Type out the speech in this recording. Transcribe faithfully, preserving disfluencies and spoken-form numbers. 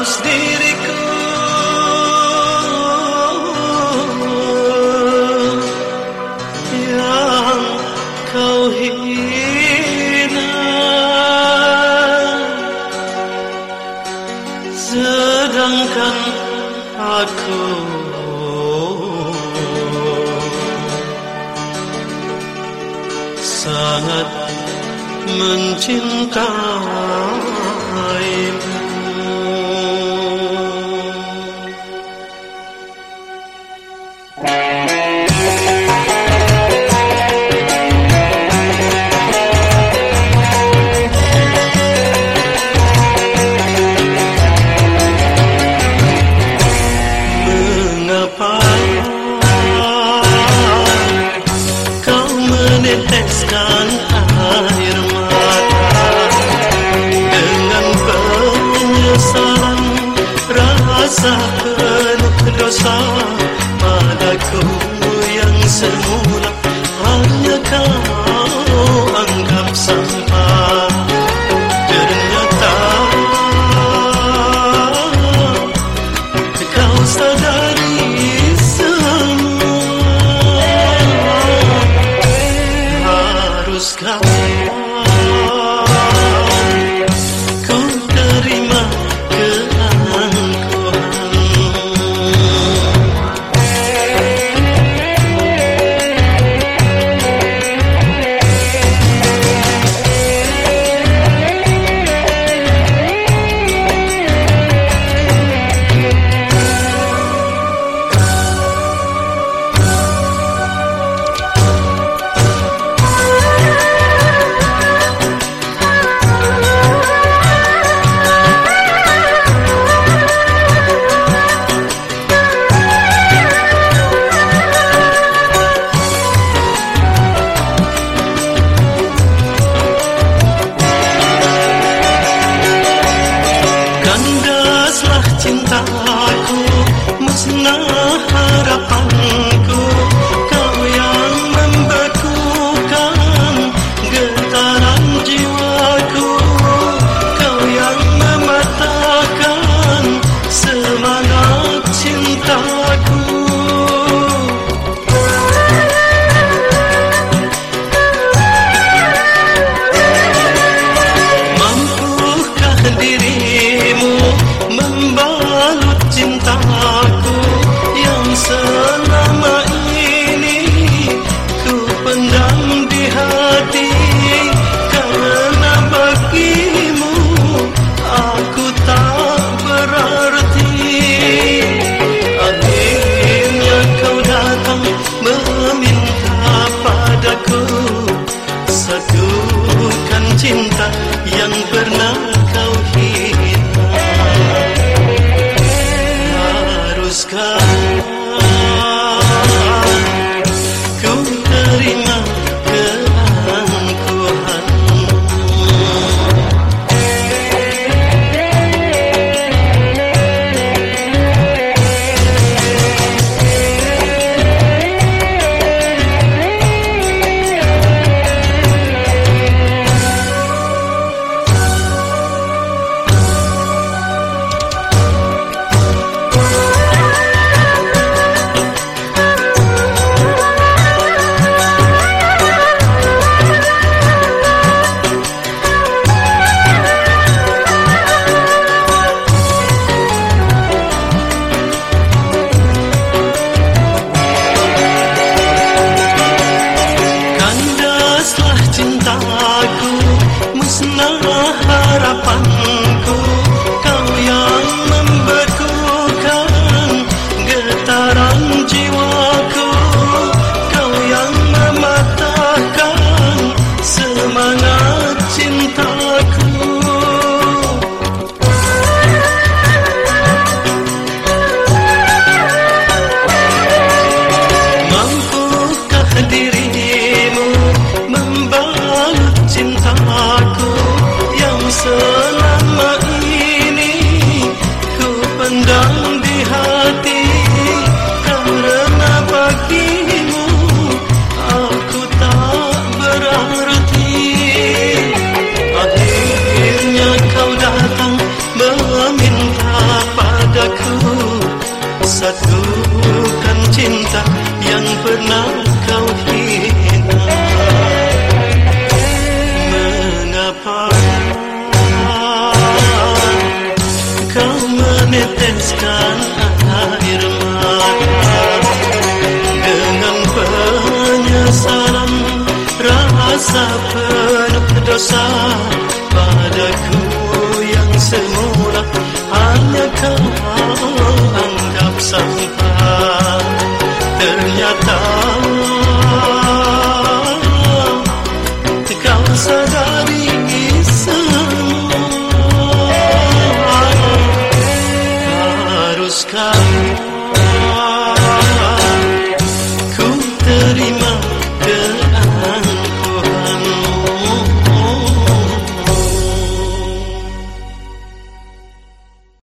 harus diriku yang kau hina, sedangkan aku sangat mencintaimu. Mengapa kau meneteskan air mata dengan penyesalan, rasa penuh dosa padaku yang semula hanya kau anggap sampah. Ternyata kau sadari semua. Haruskah ku terima kandaslah cintaku, musnah harapanku. Kau yang membekukan getaran jiwaku, kau yang mematahkan semangat cintaku. Mampukah dirimu membalut cintaku yang selama ini ku pendam di hati? Karena bagimu aku tak berarti. Akhirnya kau datang meminta padaku satukan cinta yang pernah kau hina. Haruskah ku terima keangkuhanmu? satukan cinta yang pernah kau hina. Mengapa kau meneteskan air mata dengan penyesalan, rasa penuh dosa padaku yang semula hanya kau anggap sampah. Ternyata kau sadari semua. Haruskah